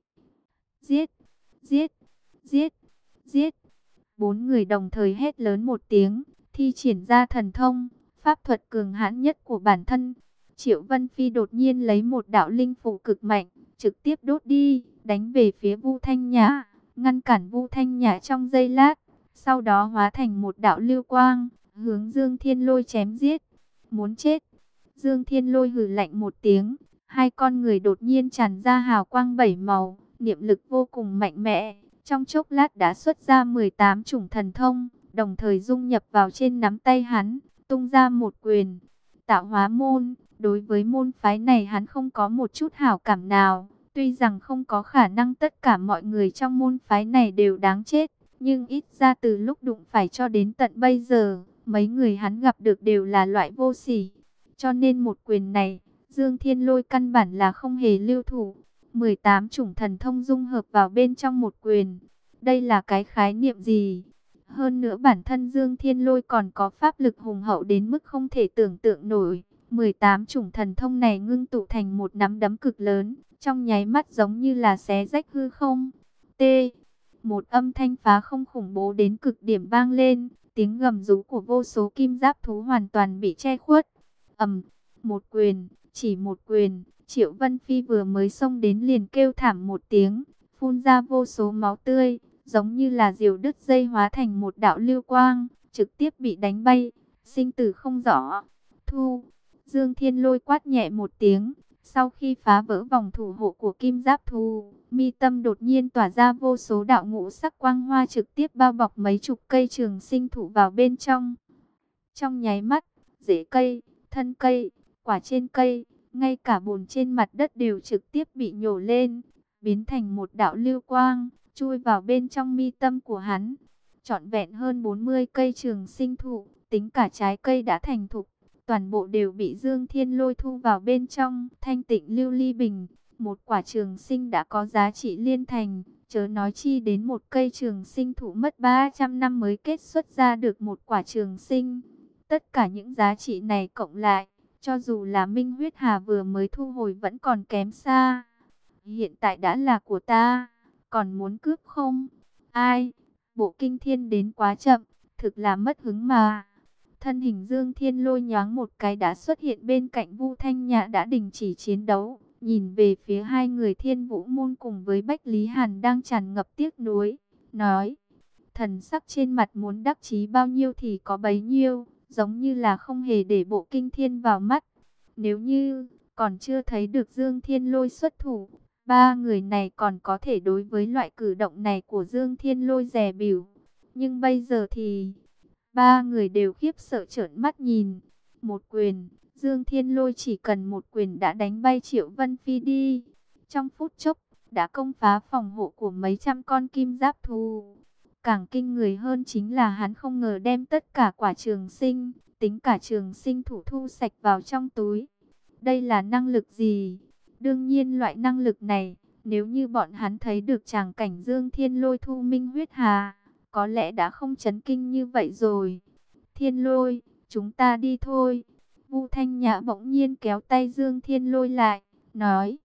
Giết, giết, giết, giết. Bốn người đồng thời hét lớn một tiếng, thi triển ra thần thông, pháp thuật cường hãn nhất của bản thân. Triệu Vân Phi đột nhiên lấy một đạo linh phù cực mạnh, trực tiếp đốt đi, đánh về phía Vu Thanh Nhã, ngăn cản Vu Thanh Nhã trong giây lát, sau đó hóa thành một đạo lưu quang, hướng Dương Thiên Lôi chém giết. Muốn chết! Dương Thiên Lôi hừ lạnh một tiếng, hai con người đột nhiên tràn ra hào quang bảy màu, niệm lực vô cùng mạnh mẽ, trong chốc lát đã xuất ra mười tám chủng thần thông, đồng thời dung nhập vào trên nắm tay hắn, tung ra một quyền. Tạo hóa môn, đối với môn phái này hắn không có một chút hảo cảm nào, tuy rằng không có khả năng tất cả mọi người trong môn phái này đều đáng chết, nhưng ít ra từ lúc đụng phải cho đến tận bây giờ, mấy người hắn gặp được đều là loại vô sỉ. Cho nên một quyền này, Dương Thiên Lôi căn bản là không hề lưu thủ. mười tám chủng thần thông dung hợp vào bên trong một quyền. Đây là cái khái niệm gì? Hơn nữa bản thân Dương Thiên Lôi còn có pháp lực hùng hậu đến mức không thể tưởng tượng nổi. mười tám chủng thần thông này ngưng tụ thành một nắm đấm cực lớn, trong nháy mắt giống như là xé rách hư không. T. Một âm thanh phá không khủng bố đến cực điểm vang lên, tiếng gầm rú của vô số kim giáp thú hoàn toàn bị che khuất. Ầm, một quyền, chỉ một quyền, Triệu Vân Phi vừa mới xông đến liền kêu thảm một tiếng, phun ra vô số máu tươi, giống như là diều đứt dây hóa thành một đạo lưu quang, trực tiếp bị đánh bay, sinh tử không rõ. Thu, Dương Thiên Lôi quát nhẹ một tiếng, sau khi phá vỡ vòng thủ hộ của kim giáp thú, mi tâm đột nhiên tỏa ra vô số đạo ngũ sắc quang hoa trực tiếp bao bọc mấy chục cây trường sinh thụ vào bên trong. Trong nháy mắt, rễ cây, thân cây, quả trên cây, ngay cả bùn trên mặt đất đều trực tiếp bị nhổ lên, biến thành một đạo lưu quang, chui vào bên trong mi tâm của hắn. Trọn vẹn hơn bốn mươi cây trường sinh thụ, tính cả trái cây đã thành thục, toàn bộ đều bị Dương Thiên Lôi thu vào bên trong thanh tịnh lưu ly bình. Một quả trường sinh đã có giá trị liên thành, chớ nói chi đến một cây trường sinh thụ mất ba trăm năm mới kết xuất ra được một quả trường sinh. Tất cả những giá trị này cộng lại, cho dù là Minh Huyết Hà vừa mới thu hồi vẫn còn kém xa. Hiện tại đã là của ta, còn muốn cướp không? Ai? Bộ kinh thiên đến quá chậm, thực là mất hứng mà. Thân hình Dương Thiên Lôi nhoáng một cái đã xuất hiện bên cạnh Vu Thanh Nhã đã đình chỉ chiến đấu, nhìn về phía hai người Thiên Vũ Môn cùng với Bách Lý Hàn đang tràn ngập tiếc nuối, nói: thần sắc trên mặt muốn đắc chí bao nhiêu thì có bấy nhiêu, giống như là không hề để bộ kinh thiên vào mắt. Nếu như còn chưa thấy được Dương Thiên Lôi xuất thủ, ba người này còn có thể đối với loại cử động này của Dương Thiên Lôi dè bỉu. Nhưng bây giờ thì ba người đều khiếp sợ trợn mắt nhìn. Một quyền, Dương Thiên Lôi chỉ cần một quyền đã đánh bay Triệu Vân Phi đi. Trong phút chốc, đã công phá phòng hộ của mấy trăm con kim giáp thú. Càng kinh người hơn chính là hắn không ngờ đem tất cả quả trường sinh, tính cả trường sinh thủ thu sạch vào trong túi. Đây là năng lực gì? Đương nhiên loại năng lực này, nếu như bọn hắn thấy được tràng cảnh Dương Thiên Lôi thu Minh Huyết Hà, có lẽ đã không chấn kinh như vậy rồi. Thiên Lôi, chúng ta đi thôi. Vu Thanh Nhã bỗng nhiên kéo tay Dương Thiên Lôi lại, nói: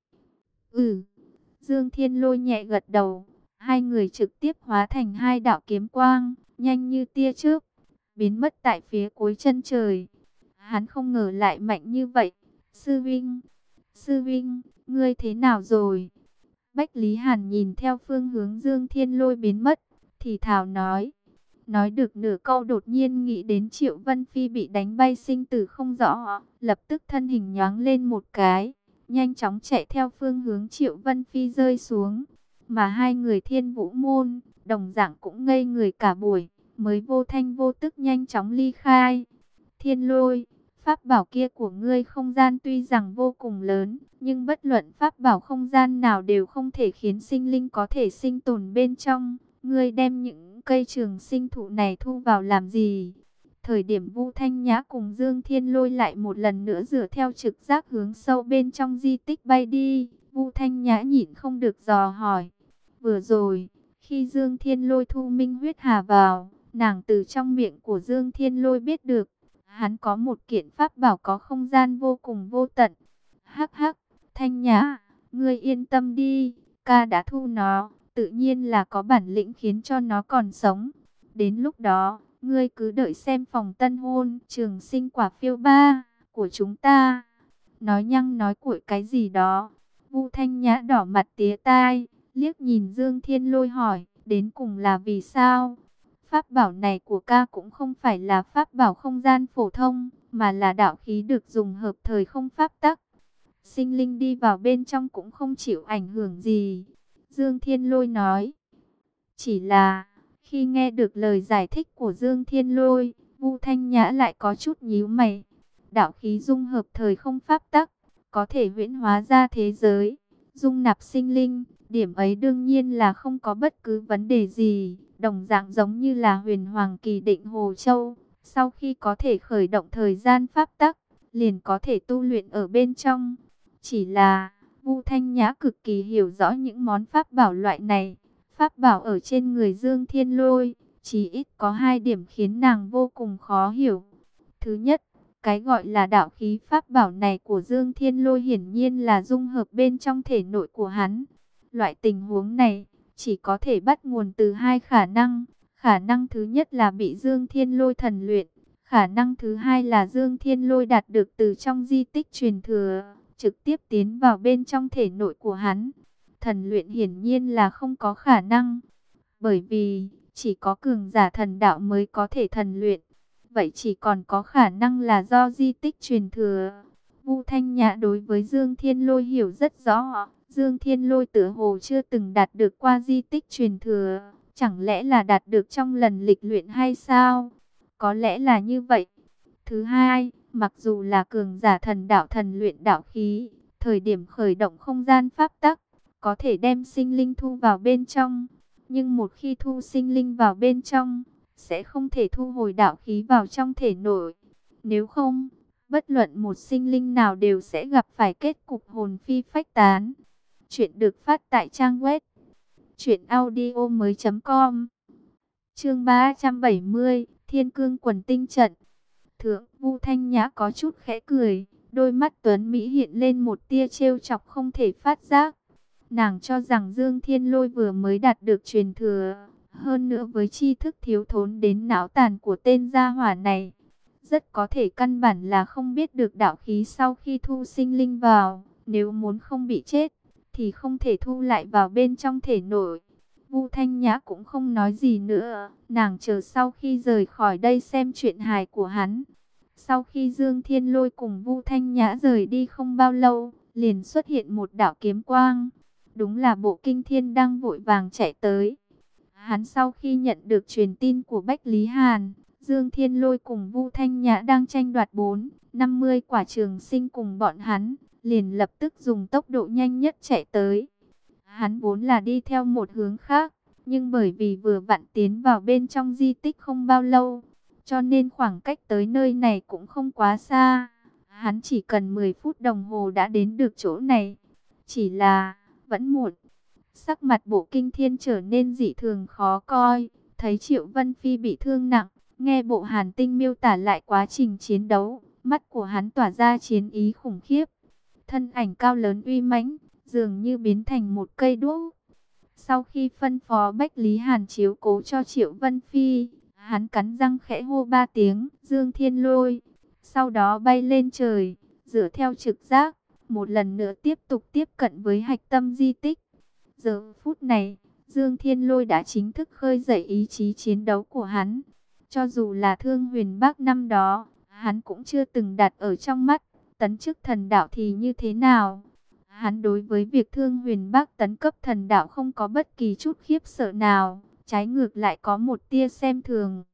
Ừ. Dương Thiên Lôi nhẹ gật đầu. Hai người trực tiếp hóa thành hai đạo kiếm quang, nhanh như tia chớp, biến mất tại phía cuối chân trời. Hắn không ngờ lại mạnh như vậy. Sư Vinh, Sư Vinh, ngươi thế nào rồi? Bách Lý Hàn nhìn theo phương hướng Dương Thiên Lôi biến mất, thì thào nói. Nói được nửa câu đột nhiên nghĩ đến Triệu Vân Phi bị đánh bay sinh tử không rõ, lập tức thân hình nhoáng lên một cái, nhanh chóng chạy theo phương hướng Triệu Vân Phi rơi xuống. Mà hai người Thiên Vũ Môn, đồng dạng cũng ngây người cả buổi, mới vô thanh vô tức nhanh chóng ly khai. Thiên Lôi, pháp bảo kia của ngươi không gian tuy rằng vô cùng lớn, nhưng bất luận pháp bảo không gian nào đều không thể khiến sinh linh có thể sinh tồn bên trong. Ngươi đem những cây trường sinh thụ này thu vào làm gì? Thời điểm Vu Thanh Nhã cùng Dương Thiên Lôi lại một lần nữa dựa theo trực giác hướng sâu bên trong di tích bay đi, Vu Thanh Nhã nhịn không được dò hỏi. Vừa rồi, khi Dương Thiên Lôi thu Minh Huyết Hà vào, nàng từ trong miệng của Dương Thiên Lôi biết được, hắn có một kiện pháp bảo có không gian vô cùng vô tận. Hắc hắc, Thanh Nhã, ngươi yên tâm đi, ca đã thu nó, tự nhiên là có bản lĩnh khiến cho nó còn sống. Đến lúc đó, ngươi cứ đợi xem phòng tân hôn, trường sinh quả phiêu ba của chúng ta. Nói nhăng nói cuội cái gì đó. Vu Thanh Nhã đỏ mặt tía tai, liếc nhìn Dương Thiên Lôi hỏi, đến cùng là vì sao? Pháp bảo này của ca cũng không phải là pháp bảo không gian phổ thông, mà là đạo khí được dùng hợp thời không pháp tắc. Sinh linh đi vào bên trong cũng không chịu ảnh hưởng gì. Dương Thiên Lôi nói. Chỉ là, khi nghe được lời giải thích của Dương Thiên Lôi, Vu Thanh Nhã lại có chút nhíu mày. Đạo khí dung hợp thời không pháp tắc, có thể huyễn hóa ra thế giới, dung nạp sinh linh. Điểm ấy đương nhiên là không có bất cứ vấn đề gì, đồng dạng giống như là huyền hoàng kỳ định Hồ Châu. Sau khi có thể khởi động thời gian pháp tắc, liền có thể tu luyện ở bên trong. Chỉ là, Vu Thanh Nhã cực kỳ hiểu rõ những món pháp bảo loại này. Pháp bảo ở trên người Dương Thiên Lôi, chỉ ít có hai điểm khiến nàng vô cùng khó hiểu. Thứ nhất, cái gọi là đạo khí pháp bảo này của Dương Thiên Lôi hiển nhiên là dung hợp bên trong thể nội của hắn. Loại tình huống này chỉ có thể bắt nguồn từ hai khả năng. Khả năng thứ nhất là bị Dương Thiên Lôi thần luyện. Khả năng thứ hai là Dương Thiên Lôi đạt được từ trong di tích truyền thừa, trực tiếp tiến vào bên trong thể nội của hắn. Thần luyện hiển nhiên là không có khả năng. Bởi vì chỉ có cường giả thần đạo mới có thể thần luyện. Vậy chỉ còn có khả năng là do di tích truyền thừa. Vu Thanh Nhã đối với Dương Thiên Lôi hiểu rất rõ. Dương Thiên Lôi tựa hồ chưa từng đạt được qua di tích truyền thừa. Chẳng lẽ là đạt được trong lần lịch luyện hay sao? Có lẽ là như vậy. Thứ hai, mặc dù là cường giả thần đạo thần luyện đạo khí, thời điểm khởi động không gian pháp tắc, có thể đem sinh linh thu vào bên trong. Nhưng một khi thu sinh linh vào bên trong, sẽ không thể thu hồi đạo khí vào trong thể nội. Nếu không, bất luận một sinh linh nào đều sẽ gặp phải kết cục hồn phi phách tán. Chuyện được phát tại trang web truyện audio mới chấm com. Chương ba trăm bảy mươi, Thiên Cương Quần Tinh Trận. Thượng, Vu Thanh Nhã có chút khẽ cười, đôi mắt tuấn mỹ hiện lên một tia trêu chọc không thể phát giác. Nàng cho rằng Dương Thiên Lôi vừa mới đạt được truyền thừa, hơn nữa với tri thức thiếu thốn đến não tàn của tên gia hỏa này, rất có thể căn bản là không biết được đạo khí sau khi thu sinh linh vào, nếu muốn không bị chết thì không thể thu lại vào bên trong thể nội. Vu Thanh Nhã cũng không nói gì nữa, nàng chờ sau khi rời khỏi đây xem chuyện hài của hắn. Sau khi Dương Thiên Lôi cùng Vu Thanh Nhã rời đi không bao lâu, liền xuất hiện một đạo kiếm quang. Đúng là Bộ Kinh Thiên đang vội vàng chạy tới. Hắn sau khi nhận được truyền tin của Bách Lý Hàn, Dương Thiên Lôi cùng Vu Thanh Nhã đang tranh đoạt bốn, năm mươi quả trường sinh cùng bọn hắn, liền lập tức dùng tốc độ nhanh nhất chạy tới. Hắn vốn là đi theo một hướng khác, nhưng bởi vì vừa vặn tiến vào bên trong di tích không bao lâu, cho nên khoảng cách tới nơi này cũng không quá xa. Hắn chỉ cần mười phút đồng hồ đã đến được chỗ này. Chỉ là vẫn muộn. Sắc mặt Bộ Kinh Thiên trở nên dị thường khó coi. Thấy Triệu Vân Phi bị thương nặng, nghe Bộ Hàn Tinh miêu tả lại quá trình chiến đấu, mắt của hắn tỏa ra chiến ý khủng khiếp. Thân ảnh cao lớn uy mãnh, dường như biến thành một cây đuốc. Sau khi phân phó Bách Lý Hàn chiếu cố cho Triệu Vân Phi, hắn cắn răng khẽ hô ba tiếng Dương Thiên Lôi, sau đó bay lên trời, dựa theo trực giác, một lần nữa tiếp tục tiếp cận với hạch tâm di tích. Giờ phút này, Dương Thiên Lôi đã chính thức khơi dậy ý chí chiến đấu của hắn. Cho dù là Thương Huyền Bác năm đó, hắn cũng chưa từng đặt ở trong mắt. Tấn chức thần đạo thì như thế nào? Hắn đối với việc Thương Huyền Bác tấn cấp thần đạo không có bất kỳ chút khiếp sợ nào, trái ngược lại có một tia xem thường.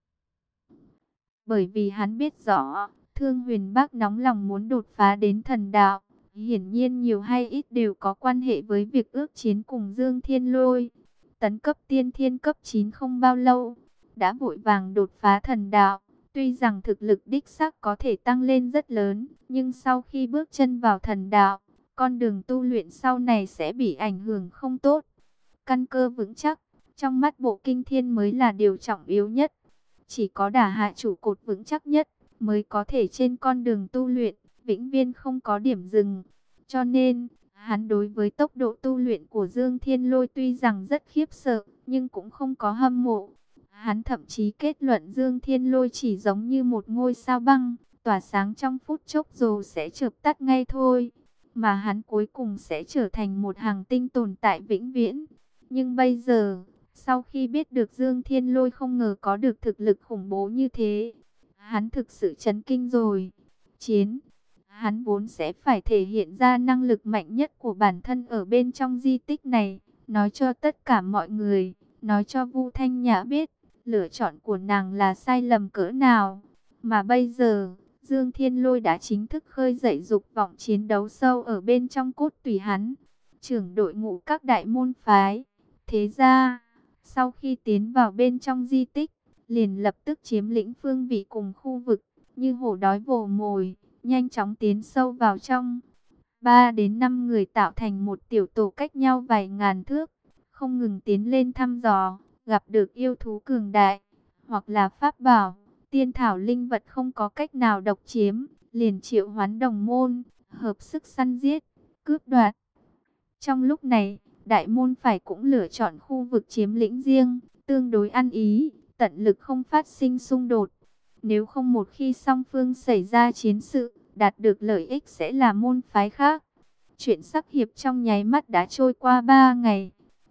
Bởi vì hắn biết rõ, Thương Huyền Bác nóng lòng muốn đột phá đến thần đạo, hiển nhiên nhiều hay ít đều có quan hệ với việc ước chiến cùng Dương Thiên Lôi. Tấn cấp tiên thiên cấp chín không bao lâu, đã vội vàng đột phá thần đạo. Tuy rằng thực lực đích xác có thể tăng lên rất lớn, nhưng sau khi bước chân vào thần đạo, con đường tu luyện sau này sẽ bị ảnh hưởng không tốt. Căn cơ vững chắc, trong mắt Bộ Kinh Thiên mới là điều trọng yếu nhất. Chỉ có đả hạ trụ cột vững chắc nhất, mới có thể trên con đường tu luyện, vĩnh viễn không có điểm dừng. Cho nên, hắn đối với tốc độ tu luyện của Dương Thiên Lôi tuy rằng rất khiếp sợ, nhưng cũng không có hâm mộ. Hắn thậm chí kết luận Dương Thiên Lôi chỉ giống như một ngôi sao băng, tỏa sáng trong phút chốc rồi sẽ chợp tắt ngay thôi. Mà hắn cuối cùng sẽ trở thành một hành tinh tồn tại vĩnh viễn. Nhưng bây giờ, sau khi biết được Dương Thiên Lôi không ngờ có được thực lực khủng bố như thế, hắn thực sự chấn kinh rồi. Chiến, hắn vốn sẽ phải thể hiện ra năng lực mạnh nhất của bản thân ở bên trong di tích này, nói cho tất cả mọi người, nói cho Vu Thanh Nhã biết, lựa chọn của nàng là sai lầm cỡ nào. Mà bây giờ, Dương Thiên Lôi đã chính thức khơi dậy dục vọng chiến đấu sâu ở bên trong cốt tủy hắn. Trưởng đội ngũ các đại môn phái. Thế ra, sau khi tiến vào bên trong di tích, liền lập tức chiếm lĩnh phương vị cùng khu vực, như hổ đói vồ mồi, nhanh chóng tiến sâu vào trong. Ba đến năm người tạo thành một tiểu tổ cách nhau vài ngàn thước, không ngừng tiến lên thăm dò, gặp được yêu thú cường đại, hoặc là pháp bảo, tiên thảo linh vật không có cách nào độc chiếm, liền triệu hoán đồng môn, hợp sức săn giết, cướp đoạt. Trong lúc này, đại môn phải cũng lựa chọn khu vực chiếm lĩnh riêng, tương đối ăn ý, tận lực không phát sinh xung đột. Nếu không một khi song phương xảy ra chiến sự, đạt được lợi ích sẽ là môn phái khác. Chuyện sắc hiệp trong nháy mắt đã trôi qua ba ngày.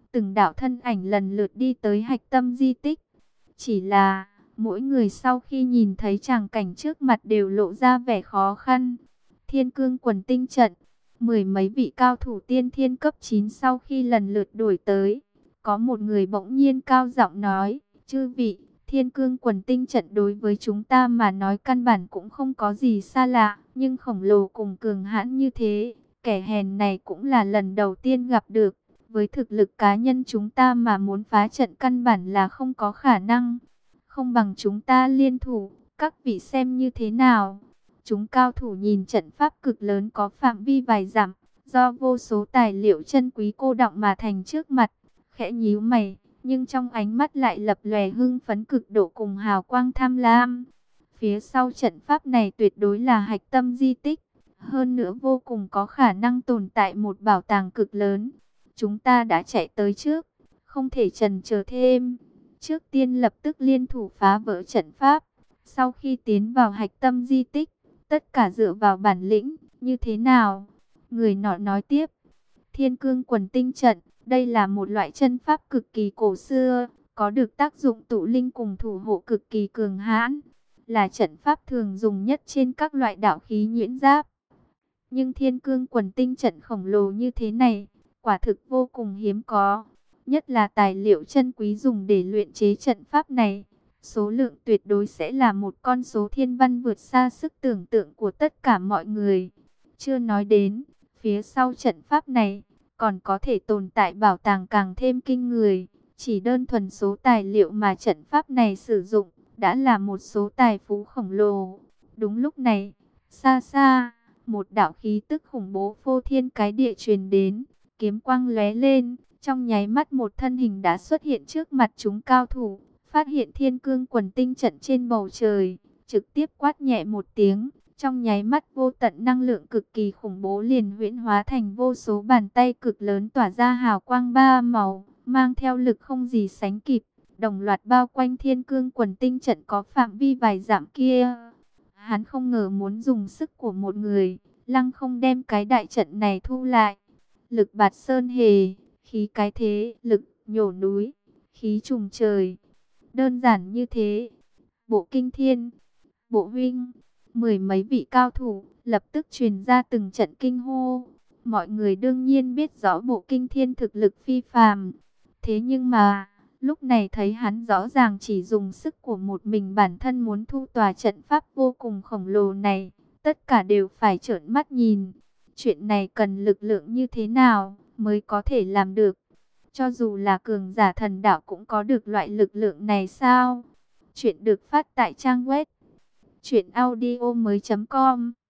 từng đạo thân ảnh lần lượt đi tới hạch tâm di tích. Chỉ là, mỗi người sau khi nhìn thấy tràng cảnh trước mặt đều lộ ra vẻ khó khăn. Thiên cương quần tinh trận, mười mấy vị cao thủ tiên thiên cấp chín sau khi lần lượt đuổi tới. Có một người bỗng nhiên cao giọng nói, chư vị, thiên cương quần tinh trận đối với chúng ta mà nói căn bản cũng không có gì xa lạ. Nhưng khổng lồ cùng cường hãn như thế, kẻ hèn này cũng là lần đầu tiên gặp được. Với thực lực cá nhân chúng ta mà muốn phá trận căn bản là không có khả năng. Không bằng chúng ta liên thủ, các vị xem như thế nào. Chúng cao thủ nhìn trận pháp cực lớn có phạm vi vài dặm, do vô số tài liệu chân quý cô đọng mà thành trước mặt, khẽ nhíu mày, nhưng trong ánh mắt lại lập lòe hưng phấn cực độ cùng hào quang tham lam. Phía sau trận pháp này tuyệt đối là hạch tâm di tích, hơn nữa vô cùng có khả năng tồn tại một bảo tàng cực lớn. Chúng ta đã chạy tới trước, không thể chần chờ thêm. Trước tiên lập tức liên thủ phá vỡ trận pháp. Sau khi tiến vào hạch tâm di tích, tất cả dựa vào bản lĩnh, như thế nào? Người nọ nói tiếp, thiên cương quần tinh trận, đây là một loại chân pháp cực kỳ cổ xưa, có được tác dụng tụ linh cùng thủ hộ cực kỳ cường hãn, là trận pháp thường dùng nhất trên các loại đạo khí nhuyễn giáp. Nhưng thiên cương quần tinh trận khổng lồ như thế này, quả thực vô cùng hiếm có. Nhất là tài liệu chân quý dùng để luyện chế trận pháp này, số lượng tuyệt đối sẽ là một con số thiên văn vượt xa sức tưởng tượng của tất cả mọi người. Chưa nói đến, phía sau trận pháp này, còn có thể tồn tại bảo tàng càng thêm kinh người. Chỉ đơn thuần số tài liệu mà trận pháp này sử dụng, đã là một số tài phú khổng lồ. Đúng lúc này, xa xa, một đạo khí tức khủng bố phô thiên cái địa truyền đến, kiếm quang lóe lên, trong nháy mắt một thân hình đã xuất hiện trước mặt chúng cao thủ, phát hiện thiên cương quần tinh trận trên bầu trời, trực tiếp quát nhẹ một tiếng, trong nháy mắt vô tận năng lượng cực kỳ khủng bố liền huyễn hóa thành vô số bàn tay cực lớn tỏa ra hào quang ba màu, mang theo lực không gì sánh kịp, đồng loạt bao quanh thiên cương quần tinh trận có phạm vi vài dặm kia. Hắn không ngờ muốn dùng sức của một người, lăng không đem cái đại trận này thu lại. Lực bạt sơn hề, khí cái thế, lực nhổ núi, khí trùng trời. Đơn giản như thế. Bộ kinh thiên, bộ huynh, mười mấy vị cao thủ lập tức truyền ra từng trận kinh hô. Mọi người đương nhiên biết rõ bộ kinh thiên thực lực phi phàm. Thế nhưng mà, lúc này thấy hắn rõ ràng chỉ dùng sức của một mình bản thân muốn thu tòa trận pháp vô cùng khổng lồ này. Tất cả đều phải trợn mắt nhìn. Chuyện này cần lực lượng như thế nào mới có thể làm được? Cho dù là cường giả thần đạo cũng có được loại lực lượng này sao? Chuyện được phát tại trang web truyện audio mới chấm com